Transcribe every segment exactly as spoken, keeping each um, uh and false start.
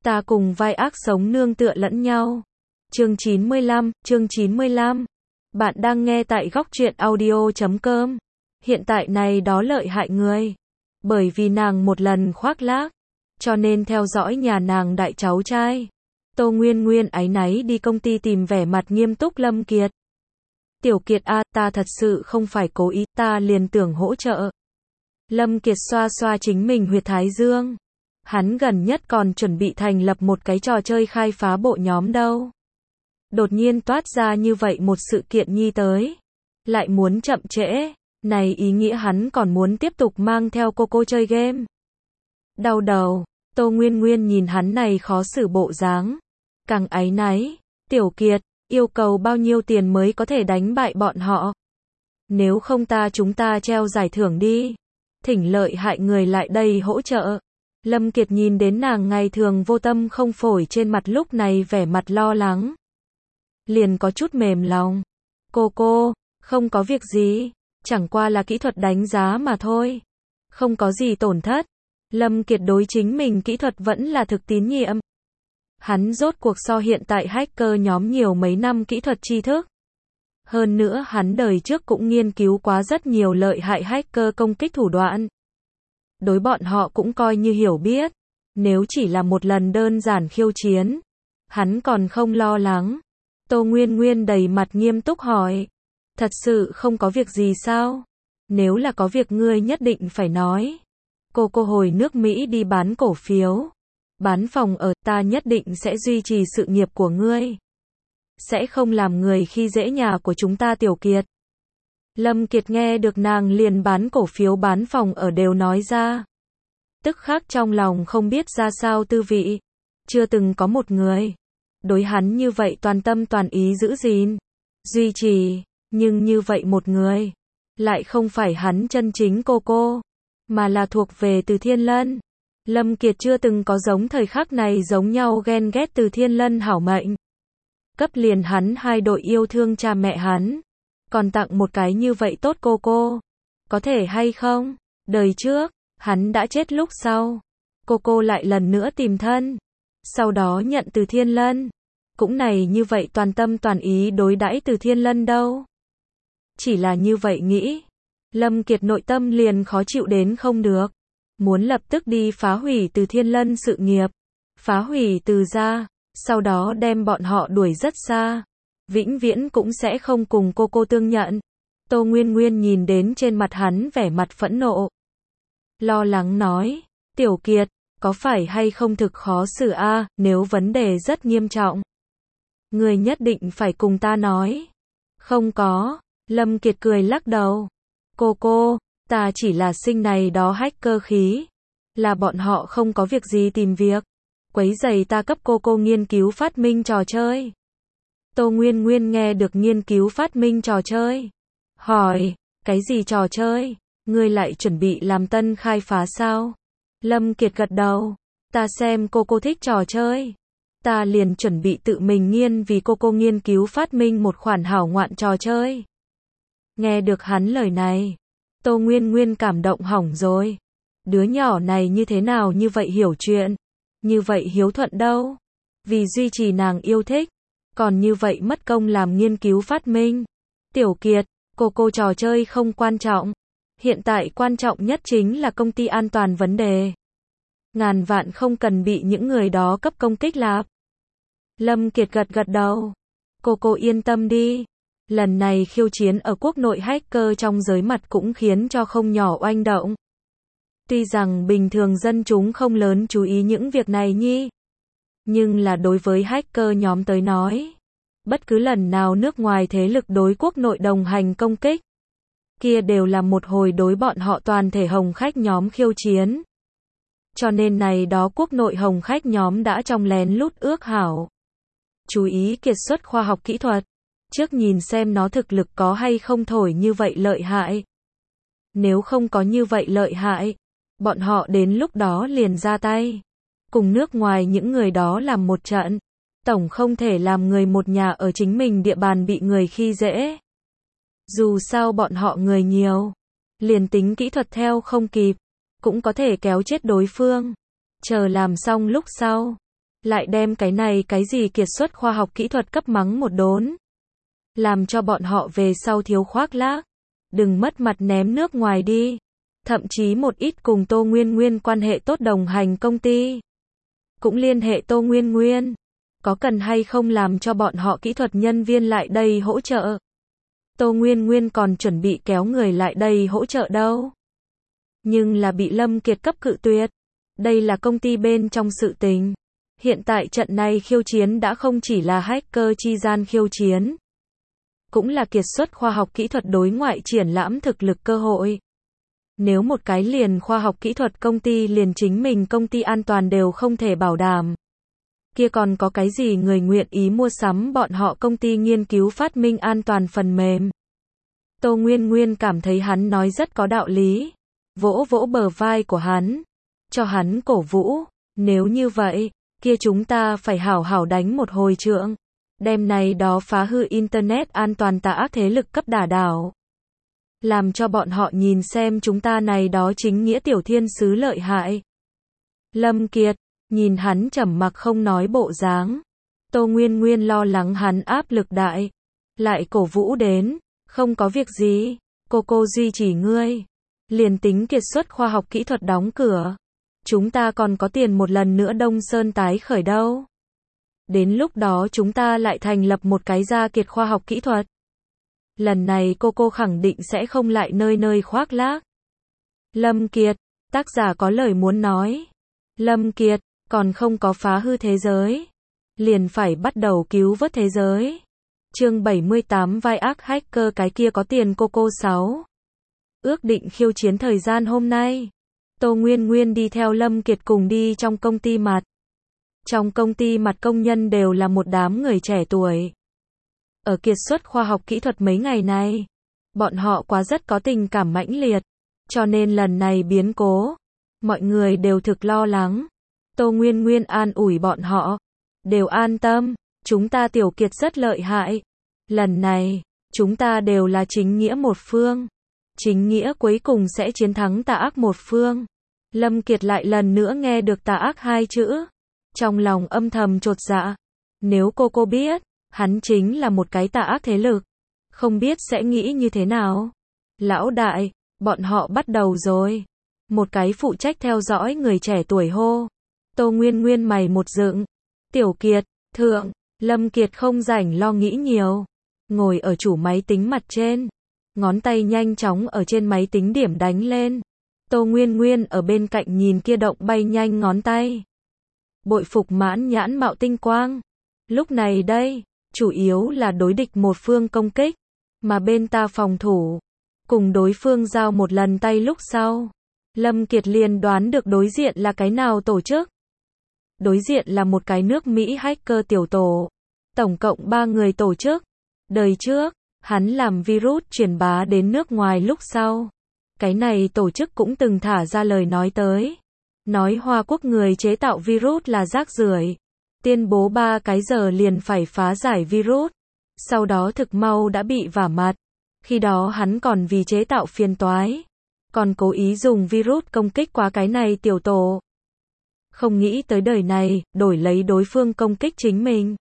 Ta cùng vai ác sống nương tựa lẫn nhau. Chương chín mươi lăm, chương chín mươi lăm. Bạn đang nghe tại góc truyện audio chấm com. Hiện tại này đó lợi hại người. Bởi vì nàng một lần khoác lác, cho nên theo dõi nhà nàng đại cháu trai. Tô Nguyên Nguyên áy náy đi công ty tìm vẻ mặt nghiêm túc Lâm Kiệt. Tiểu Kiệt a, ta thật sự không phải cố ý, ta liền tưởng hỗ trợ. Lâm Kiệt xoa xoa chính mình huyệt thái dương. Hắn gần nhất còn chuẩn bị thành lập một cái trò chơi khai phá bộ nhóm đâu. Đột nhiên toát ra như vậy một sự kiện nhi tới. Lại muốn chậm trễ, này ý nghĩa hắn còn muốn tiếp tục mang theo cô cô chơi game. Đau đầu, Tô Nguyên Nguyên nhìn hắn này khó xử bộ dáng. Càng áy náy, Tiểu Kiệt, yêu cầu bao nhiêu tiền mới có thể đánh bại bọn họ? Nếu không ta chúng ta treo giải thưởng đi. Thỉnh lợi hại người lại đây hỗ trợ. Lâm Kiệt nhìn đến nàng ngày thường vô tâm không phổi trên mặt lúc này vẻ mặt lo lắng. Liền có chút mềm lòng. Cô cô, không có việc gì, chẳng qua là kỹ thuật đánh giá mà thôi. Không có gì tổn thất. Lâm Kiệt đối chính mình kỹ thuật vẫn là thực tín nhiệm. Hắn rốt cuộc so hiện tại hacker nhóm nhiều mấy năm kỹ thuật tri thức. Hơn nữa hắn đời trước cũng nghiên cứu quá rất nhiều lợi hại hacker công kích thủ đoạn. Đối bọn họ cũng coi như hiểu biết. Nếu chỉ là một lần đơn giản khiêu chiến, hắn còn không lo lắng. Tô Nguyên Nguyên đầy mặt nghiêm túc hỏi. Thật sự không có việc gì sao? Nếu là có việc ngươi nhất định phải nói. Cô cô hồi nước Mỹ đi bán cổ phiếu. Bán phòng ở, ta nhất định sẽ duy trì sự nghiệp của ngươi. Sẽ không làm người khi dễ nhà của chúng ta Tiểu Kiệt. Lâm Kiệt nghe được nàng liền bán cổ phiếu bán phòng ở đều nói ra. Tức khắc trong lòng không biết ra sao tư vị. Chưa từng có một người đối hắn như vậy toàn tâm toàn ý giữ gìn, duy trì, nhưng như vậy một người lại không phải hắn chân chính cô cô, mà là thuộc về Từ Thiên Lân. Lâm Kiệt chưa từng có giống thời khắc này giống nhau ghen ghét Từ Thiên Lân hảo mệnh. Cấp liền hắn hai đội yêu thương cha mẹ hắn, còn tặng một cái như vậy tốt cô cô. Có thể hay không? Đời trước, hắn đã chết lúc sau. Cô cô lại lần nữa tìm thân. Sau đó nhận Từ Thiên Lân. Cũng này như vậy toàn tâm toàn ý đối đãi Từ Thiên Lân đâu. Chỉ là như vậy nghĩ. Lâm Kiệt nội tâm liền khó chịu đến không được. Muốn lập tức đi phá hủy Từ Thiên Lân sự nghiệp. Phá hủy Từ gia. Sau đó đem bọn họ đuổi rất xa. Vĩnh viễn cũng sẽ không cùng cô cô tương nhận. Tô Nguyên Nguyên nhìn đến trên mặt hắn vẻ mặt phẫn nộ. Lo lắng nói. Tiểu Kiệt, có phải hay không thực khó xử a? Nếu vấn đề rất nghiêm trọng, người nhất định phải cùng ta nói. Không có. Lâm Kiệt cười lắc đầu. Cô cô, ta chỉ là sinh này đó hacker khí. Là bọn họ không có việc gì tìm việc. Quấy giày ta cấp cô cô nghiên cứu phát minh trò chơi. Tô Nguyên Nguyên nghe được nghiên cứu phát minh trò chơi. Hỏi, cái gì trò chơi? Ngươi lại chuẩn bị làm tân khai phá sao? Lâm Kiệt gật đầu. Ta xem cô cô thích trò chơi. Ta liền chuẩn bị tự mình nghiên vì cô cô nghiên cứu phát minh một khoản hảo ngoạn trò chơi. Nghe được hắn lời này, Tô Nguyên Nguyên cảm động hỏng rồi. Đứa nhỏ này như thế nào như vậy hiểu chuyện, như vậy hiếu thuận đâu. Vì duy trì nàng yêu thích, còn như vậy mất công làm nghiên cứu phát minh. Tiểu Kiệt, cô cô trò chơi không quan trọng. Hiện tại quan trọng nhất chính là công ty an toàn vấn đề. Ngàn vạn không cần bị những người đó cấp công kích lạp. Lâm Kiệt gật gật đầu. Cô cô yên tâm đi. Lần này khiêu chiến ở quốc nội hacker trong giới mặt cũng khiến cho không nhỏ oanh động. Tuy rằng bình thường dân chúng không lớn chú ý những việc này nhi. Nhưng là đối với hacker nhóm tới nói. Bất cứ lần nào nước ngoài thế lực đối quốc nội đồng hành công kích. Kia đều là một hồi đối bọn họ toàn thể hồng khách nhóm khiêu chiến. Cho nên này đó quốc nội hồng khách nhóm đã trong lén lút ước hảo. Chú ý kiệt xuất khoa học kỹ thuật. Trước nhìn xem nó thực lực có hay không thổi như vậy lợi hại. Nếu không có như vậy lợi hại, bọn họ đến lúc đó liền ra tay. Cùng nước ngoài những người đó làm một trận. Tổng không thể làm người một nhà ở chính mình địa bàn bị người khi dễ. Dù sao bọn họ người nhiều. Liền tính kỹ thuật theo không kịp. Cũng có thể kéo chết đối phương. Chờ làm xong lúc sau. lại đem cái này cái gì kiệt xuất khoa học kỹ thuật cấp mắng một đốn. Làm cho bọn họ về sau thiếu khoác lác, đừng mất mặt ném nước ngoài đi. Thậm chí một ít cùng Tô Nguyên Nguyên quan hệ tốt đồng hành công ty cũng liên hệ Tô Nguyên Nguyên, có cần hay không làm cho bọn họ kỹ thuật nhân viên lại đây hỗ trợ. Tô Nguyên Nguyên còn chuẩn bị kéo người lại đây hỗ trợ đâu. Nhưng là bị Lâm Kiệt cấp cự tuyệt. Đây là công ty bên trong sự tình. Hiện tại trận này khiêu chiến đã không chỉ là hacker chi gian khiêu chiến, cũng là kiệt xuất khoa học kỹ thuật đối ngoại triển lãm thực lực cơ hội. Nếu một cái liền khoa học kỹ thuật công ty liền chính mình công ty an toàn đều không thể bảo đảm, kia còn có cái gì người nguyện ý mua sắm bọn họ công ty nghiên cứu phát minh an toàn phần mềm. Tô Nguyên Nguyên cảm thấy hắn nói rất có đạo lý, vỗ vỗ bờ vai của hắn, cho hắn cổ vũ. Nếu như vậy, kia chúng ta phải hảo hảo đánh một hồi trượng, đem này đó phá hư internet an toàn tà ác thế lực cấp đả đảo, làm cho bọn họ nhìn xem chúng ta này đó chính nghĩa tiểu thiên sứ lợi hại. Lâm Kiệt nhìn hắn trầm mặc không nói bộ dáng, Tô Nguyên Nguyên lo lắng hắn áp lực đại, lại cổ vũ đến, không có việc gì, cô cô duy trì ngươi, liền tính kiệt xuất khoa học kỹ thuật đóng cửa, chúng ta còn có tiền một lần nữa Đông Sơn tái khởi đâu. Đến lúc đó chúng ta lại thành lập một cái gia kiệt khoa học kỹ thuật. Lần này cô cô khẳng định sẽ không lại nơi nơi khoác lác. Lâm Kiệt, tác giả có lời muốn nói. Lâm Kiệt, còn không có phá hư thế giới, liền phải bắt đầu cứu vớt thế giới. Chương bảy mươi tám vai ác hacker cái kia có tiền cô cô sáu. Ước định khiêu chiến thời gian hôm nay. Tô Nguyên Nguyên đi theo Lâm Kiệt cùng đi trong công ty mặt. Trong công ty mặt công nhân đều là một đám người trẻ tuổi. Ở kiệt xuất khoa học kỹ thuật mấy ngày này, bọn họ quá rất có tình cảm mãnh liệt, cho nên lần này biến cố, mọi người đều thực lo lắng. Tô Nguyên Nguyên an ủi bọn họ, đều an tâm, chúng ta tiểu Kiệt rất lợi hại. Lần này, chúng ta đều là chính nghĩa một phương. Chính nghĩa cuối cùng sẽ chiến thắng tà ác một phương. Lâm Kiệt lại lần nữa nghe được tà ác hai chữ, trong lòng âm thầm chột dạ. Nếu cô cô biết, hắn chính là một cái tà ác thế lực, không biết sẽ nghĩ như thế nào. Lão đại, bọn họ bắt đầu rồi. Một cái phụ trách theo dõi người trẻ tuổi hô. Tô Nguyên Nguyên mày một dựng. Tiểu Kiệt, thượng, Lâm Kiệt không rảnh lo nghĩ nhiều. Ngồi ở chủ máy tính mặt trên. Ngón tay nhanh chóng ở trên máy tính điểm đánh lên. Tô Nguyên Nguyên ở bên cạnh nhìn kia động bay nhanh ngón tay. Bội phục mãn nhãn mạo tinh quang. Lúc này đây, chủ yếu là đối địch một phương công kích, mà bên ta phòng thủ. Cùng đối phương giao một lần tay lúc sau. Lâm Kiệt liền đoán được đối diện là cái nào tổ chức. Đối diện là một cái nước Mỹ hacker tiểu tổ. Tổng cộng ba người tổ chức. Đời trước, hắn làm virus truyền bá đến nước ngoài lúc sau. Cái này tổ chức cũng từng thả ra lời nói tới. Nói Hoa Quốc người chế tạo virus là rác rưởi. Tuyên bố ba cái giờ liền phải phá giải virus. Sau đó thực mau đã bị vả mặt. Khi đó hắn còn vì chế tạo phiền toái, còn cố ý dùng virus công kích qua cái này tiểu tổ. Không nghĩ tới đời này, đổi lấy đối phương công kích chính mình.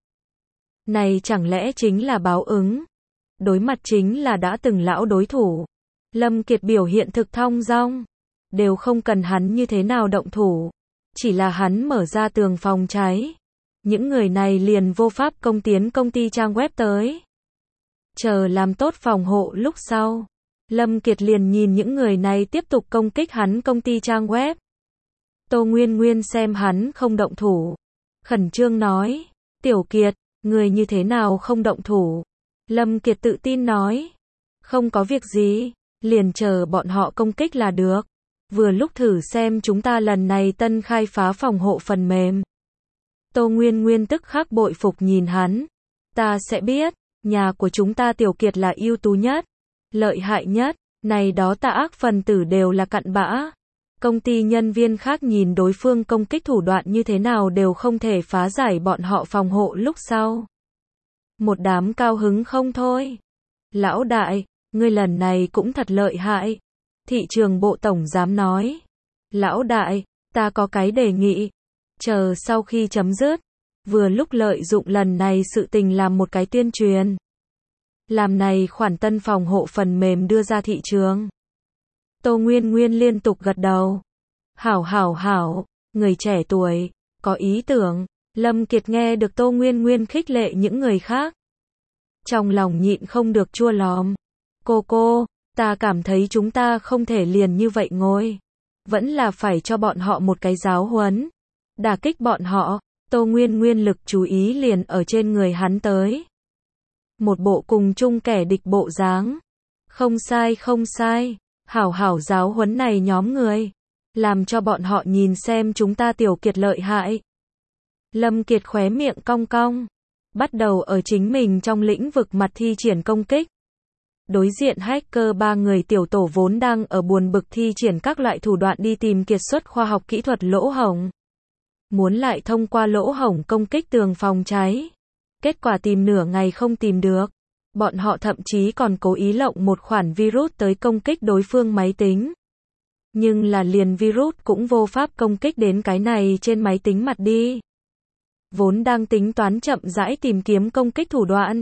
Này chẳng lẽ chính là báo ứng? Đối mặt chính là đã từng lão đối thủ. Lâm Kiệt biểu hiện thực thong dong. Đều không cần hắn như thế nào động thủ. Chỉ là hắn mở ra tường phòng cháy. Những người này liền vô pháp công tiến công ty trang web tới. Chờ làm tốt phòng hộ lúc sau. Lâm Kiệt liền nhìn những người này tiếp tục công kích hắn công ty trang web. Tô Nguyên Nguyên xem hắn không động thủ. Khẩn trương nói. Tiểu Kiệt, người như thế nào không động thủ? Lâm Kiệt tự tin nói. Không có việc gì, liền chờ bọn họ công kích là được. Vừa lúc thử xem chúng ta lần này tân khai phá phòng hộ phần mềm. Tô Nguyên Nguyên tức khắc bội phục nhìn hắn. Ta sẽ biết, nhà của chúng ta Tiểu Kiệt là ưu tú nhất, lợi hại nhất, này đó tà ác phần tử đều là cặn bã. Công ty nhân viên khác nhìn đối phương công kích thủ đoạn như thế nào đều không thể phá giải bọn họ phòng hộ lúc sau. Một đám cao hứng không thôi. Lão đại, ngươi lần này cũng thật lợi hại. Thị trường bộ tổng giám nói. Lão đại, ta có cái đề nghị. Chờ sau khi chấm dứt, vừa lúc lợi dụng lần này sự tình làm một cái tuyên truyền. Làm này khoản tân phòng hộ phần mềm đưa ra thị trường. Tô Nguyên Nguyên liên tục gật đầu. Hảo hảo hảo, người trẻ tuổi, có ý tưởng. Lâm Kiệt nghe được Tô Nguyên Nguyên khích lệ những người khác. Trong lòng nhịn không được chua lòm. Cô cô, ta cảm thấy chúng ta không thể liền như vậy ngồi. Vẫn là phải cho bọn họ một cái giáo huấn. Đả kích bọn họ. Tô Nguyên Nguyên lực chú ý liền ở trên người hắn tới. Một bộ cùng chung kẻ địch bộ dáng. Không sai không sai. Hảo hảo giáo huấn này nhóm người. Làm cho bọn họ nhìn xem chúng ta Tiểu Kiệt lợi hại. Lâm Kiệt khóe miệng cong cong. Bắt đầu ở chính mình trong lĩnh vực mặt thi triển công kích. Đối diện hacker ba người tiểu tổ vốn đang ở buồn bực thi triển các loại thủ đoạn đi tìm kiệt xuất khoa học kỹ thuật lỗ hổng. Muốn lại thông qua lỗ hổng công kích tường phòng cháy. Kết quả tìm nửa ngày không tìm được. Bọn họ thậm chí còn cố ý lộng một khoản virus tới công kích đối phương máy tính. Nhưng là liền virus cũng vô pháp công kích đến cái này trên máy tính mặt đi. Vốn đang tính toán chậm rãi tìm kiếm công kích thủ đoạn.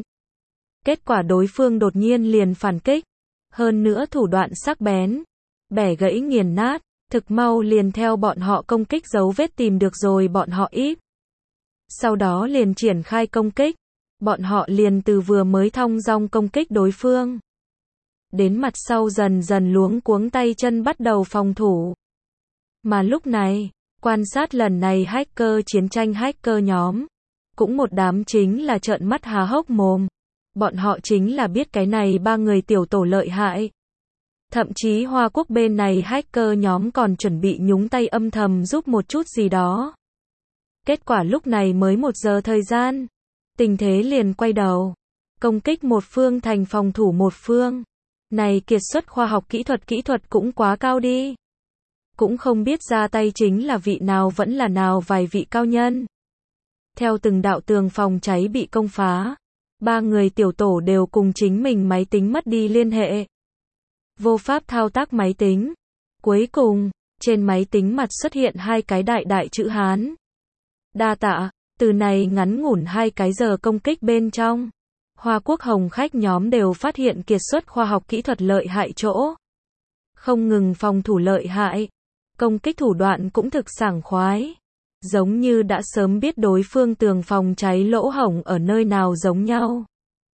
Kết quả đối phương đột nhiên liền phản kích. Hơn nữa thủ đoạn sắc bén. Bẻ gãy nghiền nát. Thực mau liền theo bọn họ công kích dấu vết tìm được rồi bọn họ íp. Sau đó liền triển khai công kích. Bọn họ liền từ vừa mới thong dong công kích đối phương. Đến mặt sau dần dần luống cuống tay chân bắt đầu phòng thủ. Mà lúc này, quan sát lần này hacker chiến tranh hacker nhóm. Cũng một đám chính là trợn mắt há hốc mồm. Bọn họ chính là biết cái này ba người tiểu tổ lợi hại. Thậm chí Hoa Quốc bên này hacker nhóm còn chuẩn bị nhúng tay âm thầm giúp một chút gì đó. Kết quả lúc này mới một giờ thời gian. Tình thế liền quay đầu. Công kích một phương thành phòng thủ một phương. Này kiệt xuất khoa học kỹ thuật kỹ thuật cũng quá cao đi. Cũng không biết ra tay chính là vị nào vẫn là nào vài vị cao nhân. Theo từng đạo tường phòng cháy bị công phá. Ba người tiểu tổ đều cùng chính mình máy tính mất đi liên hệ. Vô pháp thao tác máy tính. Cuối cùng, trên máy tính mặt xuất hiện hai cái đại đại chữ Hán. Đa tạ, từ này ngắn ngủn hai cái giờ công kích bên trong. Hoa Quốc hồng khách nhóm đều phát hiện kiệt xuất khoa học kỹ thuật lợi hại chỗ. Không ngừng phòng thủ lợi hại. Công kích thủ đoạn cũng thực sảng khoái. Giống như đã sớm biết đối phương tường phòng cháy lỗ hổng ở nơi nào giống nhau.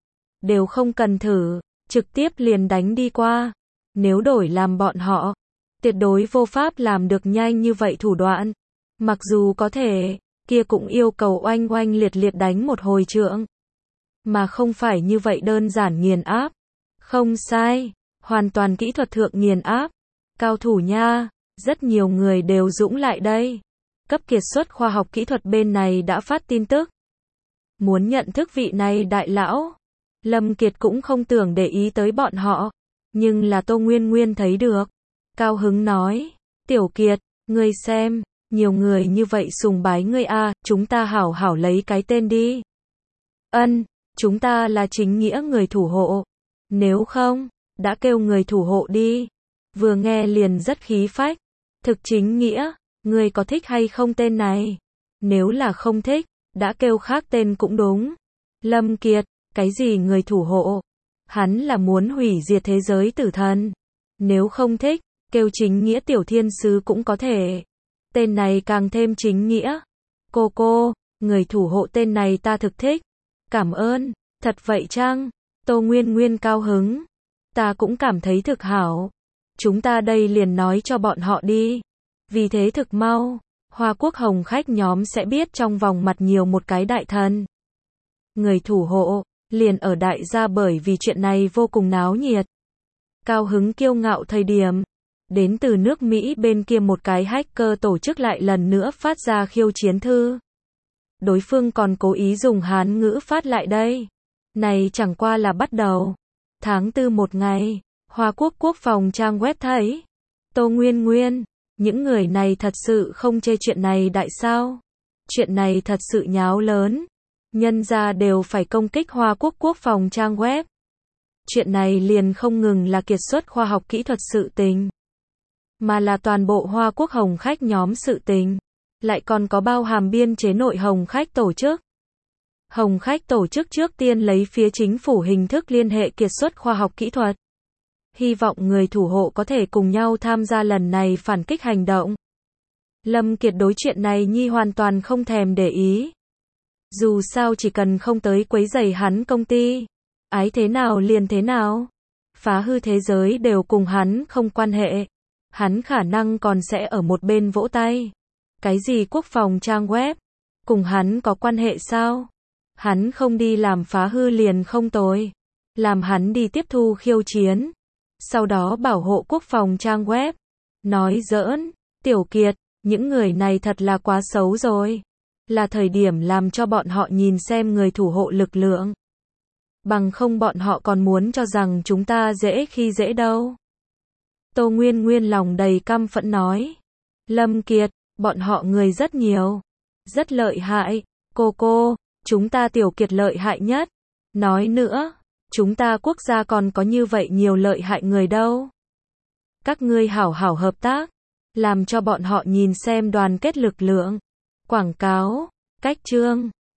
Đều không cần thử, trực tiếp liền đánh đi qua. Nếu đổi làm bọn họ, tuyệt đối vô pháp làm được nhanh như vậy thủ đoạn. Mặc dù có thể, kia cũng yêu cầu oanh oanh liệt liệt đánh một hồi trượng. Mà không phải như vậy đơn giản nghiền áp. Không sai, hoàn toàn kỹ thuật thượng nghiền áp. Cao thủ nha, rất nhiều người đều dũng lại đây. Cấp kiệt xuất khoa học kỹ thuật bên này đã phát tin tức. Muốn nhận thức vị này đại lão. Lâm Kiệt cũng không tưởng để ý tới bọn họ. Nhưng là Tô Nguyên Nguyên thấy được. Cao hứng nói. Tiểu Kiệt, ngươi xem. Nhiều người như vậy sùng bái ngươi a, chúng ta hảo hảo lấy cái tên đi. Ân, chúng ta là chính nghĩa người thủ hộ. Nếu không, đã kêu người thủ hộ đi. Vừa nghe liền rất khí phách. Thực chính nghĩa, ngươi có thích hay không tên này? Nếu là không thích, đã kêu khác tên cũng đúng. Lâm Kiệt, cái gì người thủ hộ? Hắn là muốn hủy diệt thế giới tử thần. Nếu không thích, kêu chính nghĩa tiểu thiên sứ cũng có thể. Tên này càng thêm chính nghĩa. Cô cô, người thủ hộ tên này ta thực thích. Cảm ơn, thật vậy chăng? Tô Nguyên Nguyên cao hứng. Ta cũng cảm thấy thực hảo. Chúng ta đây liền nói cho bọn họ đi. Vì thế thực mau, Hoa Quốc hồng khách nhóm sẽ biết trong vòng mặt nhiều một cái đại thần. Người thủ hộ, liền ở đại gia bởi vì chuyện này vô cùng náo nhiệt. Cao hứng kiêu ngạo thời điểm. Đến từ nước Mỹ bên kia một cái hacker tổ chức lại lần nữa phát ra khiêu chiến thư. Đối phương còn cố ý dùng Hán ngữ phát lại đây. Này chẳng qua là bắt đầu. Tháng tư một ngày, Hoa Quốc quốc phòng trang web thấy. Tô Nguyên Nguyên, những người này thật sự không chê chuyện này đại sao? Chuyện này thật sự nháo lớn. Nhân ra đều phải công kích Hoa Quốc quốc phòng trang web. Chuyện này liền không ngừng là kiệt xuất khoa học kỹ thuật sự tình. Mà là toàn bộ Hoa Quốc hồng khách nhóm sự tình. lại còn có bao hàm biên chế nội Hồng Khách tổ chức. Hồng Khách tổ chức trước tiên lấy phía chính phủ hình thức liên hệ kiệt xuất khoa học kỹ thuật. Hy vọng người thủ hộ có thể cùng nhau tham gia lần này phản kích hành động. Lâm Kiệt đối chuyện này nhi hoàn toàn không thèm để ý. Dù sao chỉ cần không tới quấy rầy hắn công ty, ái thế nào liền thế nào. Phá hư thế giới đều cùng hắn không quan hệ. Hắn khả năng còn sẽ ở một bên vỗ tay. Cái gì quốc phòng trang web? Cùng hắn có quan hệ sao? Hắn không đi làm phá hư liền không tồi. Làm hắn đi tiếp thu khiêu chiến. Sau đó bảo hộ quốc phòng trang web. Nói giỡn, Tiểu Kiệt, những người này thật là quá xấu rồi. Là thời điểm làm cho bọn họ nhìn xem người thủ hộ lực lượng. Bằng không bọn họ còn muốn cho rằng chúng ta dễ khi dễ đâu. Tô Nguyên Nguyên lòng đầy căm phẫn nói. Lâm Kiệt, bọn họ người rất nhiều. Rất lợi hại. Cô cô, chúng ta Tiểu Kiệt lợi hại nhất. Nói nữa, chúng ta quốc gia còn có như vậy nhiều lợi hại người đâu. Các ngươi hảo hảo hợp tác. Làm cho bọn họ nhìn xem đoàn kết lực lượng. Quảng cáo, cách chương.